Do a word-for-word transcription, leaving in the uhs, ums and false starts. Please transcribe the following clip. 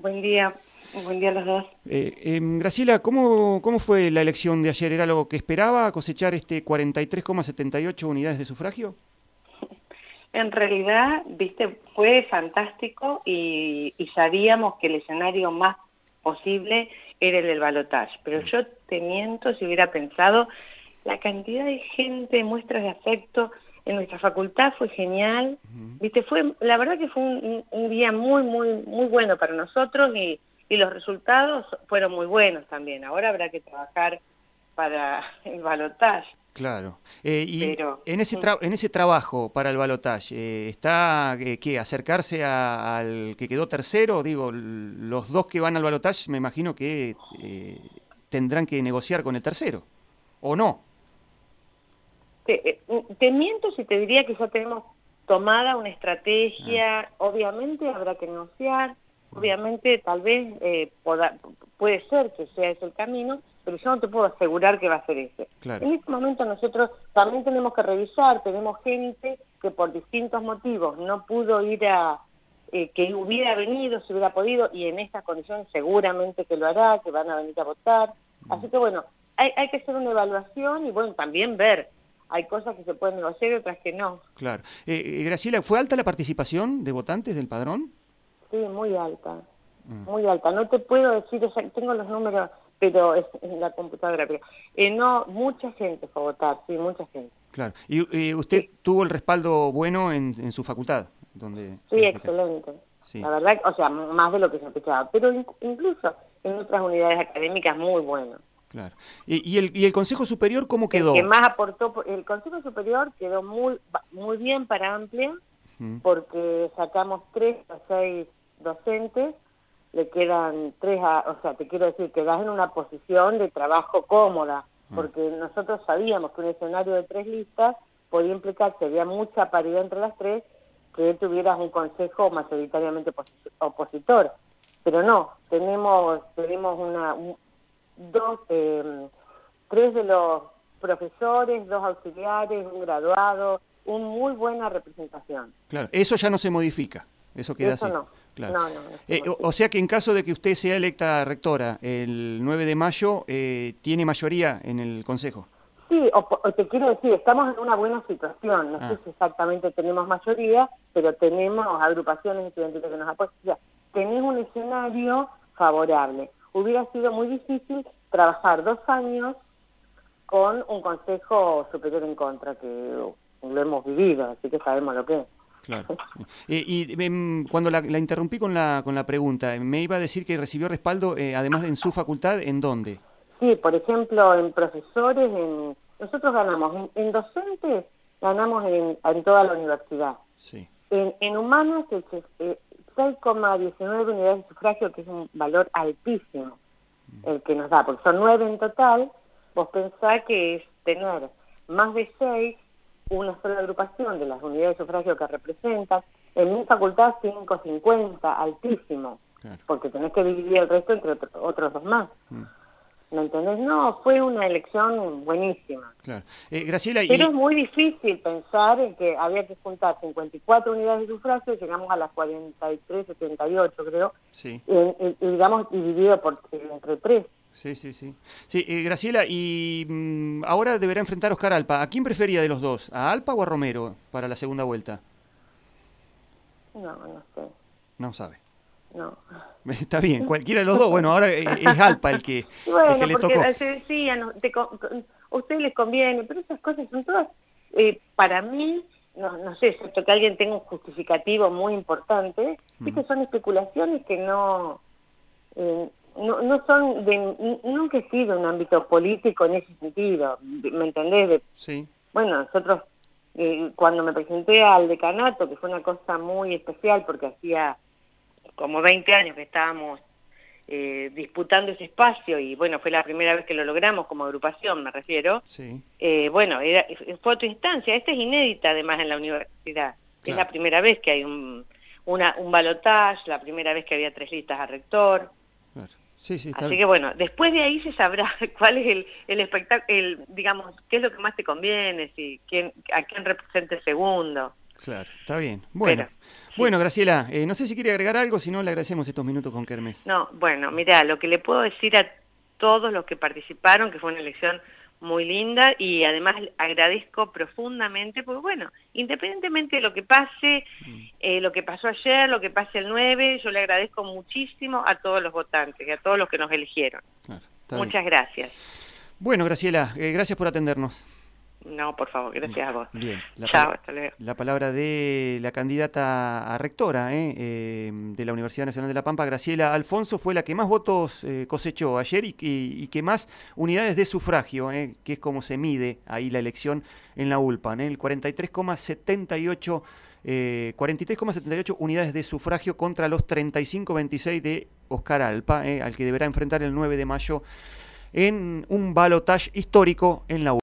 Buen día, buen día a los dos. Eh, eh, Graciela, ¿cómo, ¿cómo fue la elección de ayer? ¿Era lo que esperaba, cosechar este cuarenta y tres coma setenta y ocho unidades de sufragio? En realidad, viste, fue fantástico y, y sabíamos que el escenario más posible era el del balotaje, pero yo te miento si hubiera pensado la cantidad de gente, muestras de afecto en nuestra facultad fue genial, Uh-huh. viste, fue, la verdad que fue un, un día muy, muy, muy bueno para nosotros y, y los resultados fueron muy buenos también. Ahora habrá que trabajar para el balotaje, Claro. Eh, y pero... en ese, tra- en ese trabajo para el balotaje, eh, ¿está eh, qué, acercarse a- al que quedó tercero? Digo, l- los dos que van al balotaje me imagino que eh, tendrán que negociar con el tercero, ¿o no? Te, eh, te miento si te diría que ya tenemos tomada una Ah, estrategia, obviamente habrá que negociar, mm, obviamente tal vez eh, poda, puede ser que sea ese el camino, pero yo no te puedo asegurar que va a ser ese. claro. En este momento nosotros también tenemos que revisar, tenemos gente que por distintos motivos no pudo ir a, eh, que hubiera venido, si hubiera podido, y en estas condiciones seguramente que lo hará, que van a venir a votar. Mm, Así que bueno, hay, hay que hacer una evaluación y bueno, también ver. Hay cosas que se pueden negociar y otras que no. claro. Eh, eh, Graciela, ¿fue alta la participación de votantes del padrón? Sí, muy alta, Mm, muy alta. No te puedo decir, o sea, tengo los números, pero es en la computadora. Pero, eh, no, mucha gente fue a votar, sí, mucha gente. claro. ¿Y eh, usted Sí, tuvo el respaldo bueno en, en su facultad? Donde sí, es de acá? excelente. Sí, La verdad, o sea, más de lo que se sospechaba. Pero in- incluso en otras unidades académicas muy bueno. claro. ¿Y, y el, y el Consejo Superior cómo El que quedó? más aportó, por- el Consejo Superior quedó muy, muy bien para amplia, Mm, porque sacamos tres o seis docentes, le quedan tres, a, o sea, te quiero decir, quedás en una posición de trabajo cómoda, ah, porque nosotros sabíamos que un escenario de tres listas podía implicar que había mucha paridad entre las tres, que tuvieras un consejo mayoritariamente posi- opositor. Pero no, tenemos, tenemos una, un- dos, eh, tres de los profesores, dos auxiliares, un graduado, una muy buena representación. claro. Eso ya no se modifica. Eso queda Eso así. no, Claro. no, no, no se Eh, o, o modifica. sea que en caso de que usted sea electa rectora el nueve de mayo, eh, ¿tiene mayoría en el Consejo? Sí, o, o te quiero decir, estamos en una buena situación, no sé Ah, si exactamente tenemos mayoría, pero tenemos agrupaciones estudiantiles que nos apoyan. O sea, tenés un escenario favorable. Hubiera sido muy difícil trabajar dos años con un Consejo Superior en contra, que lo hemos vivido, así que sabemos lo que es. claro. Sí. Eh, y em, cuando la, la interrumpí con la, con la pregunta, me iba a decir que recibió respaldo, eh, además de en su facultad, ¿en dónde? Sí, por ejemplo, en profesores, en, nosotros ganamos, en, en docentes ganamos en, en toda la universidad. Sí. En, en humanas, el se- eh, seis coma diecinueve unidades de sufragio, que es un valor altísimo el que nos da, porque son nueve en total. Vos pensás que es tener más de seis, una sola agrupación de las unidades de sufragio que representan. En mi facultad cinco coma cincuenta, altísimo, Claro. porque tenés que dividir el resto entre otro- otros dos más. Mm, ¿Me entendés? No, fue una elección buenísima. claro. Eh, Graciela, Pero es y... muy difícil pensar en que había que juntar cincuenta y cuatro unidades de sufragio, llegamos a las cuarenta y tres, setenta y ocho creo, Sí. y, y- y digamos dividido por, entre tres. Sí, sí, sí. Sí, eh, Graciela, y mm, ahora deberá enfrentar a Oscar Alpa. ¿A quién prefería de los dos? ¿A Alpa o a Romero para la segunda vuelta? No, no sé, No sabe. no. Está bien, cualquiera de los dos. Bueno, ahora eh, es Alpa el que, Y el que bueno, le porque tocó. eh, se decía, no, te con- con- a ustedes les conviene, pero esas cosas son todas, eh, para mí, no, no sé, excepto que alguien tenga un justificativo muy importante, Mm, ¿viste? Son especulaciones que no... Eh, no, no son de, n- nunca he sido un ámbito político en ese sentido, ¿me entendés? De, sí, bueno, nosotros, eh, cuando me presenté al decanato, que fue una cosa muy especial porque hacía como veinte años que estábamos eh, disputando ese espacio y bueno, fue la primera vez que lo logramos como agrupación, me refiero, sí, eh, bueno, era, fue otra instancia, esta es inédita además en la universidad, es la claro, primera vez que hay un, una, un balotaje, la primera vez que había tres listas a rector. claro. Sí, sí, está Así bien. que bueno, después de ahí se sabrá cuál es el, el espectáculo, el, digamos, qué es lo que más te conviene, si quién, a quién representa el segundo. Claro, está bien. Bueno, Pero, sí. bueno Graciela, eh, no sé si quiere agregar algo, si no le agradecemos estos minutos con Kermés. No, bueno, mira, lo que le puedo decir a todos los que participaron, que fue una elección muy linda, y además agradezco profundamente, porque bueno, independientemente de lo que pase, eh, lo que pasó ayer, lo que pase el nueve, yo le agradezco muchísimo a todos los votantes y a todos los que nos eligieron. Claro, Muchas bien. gracias. Bueno, Graciela, eh, gracias por atendernos. No, por favor, gracias a vos. Bien. La Chao, hasta luego. La palabra de la candidata a rectora eh, eh, de la Universidad Nacional de La Pampa, Graciela Alfonso, fue la que más votos eh, cosechó ayer y, y, y que más unidades de sufragio, eh, que es como se mide ahí la elección en la ULPAN, eh, el cuarenta y tres coma setenta y ocho eh, cuarenta y tres coma setenta y ocho unidades de sufragio contra los treinta y cinco coma veintiséis de Oscar Alpa, eh, al que deberá enfrentar el nueve de mayo en un balotaje histórico en la ULPAN.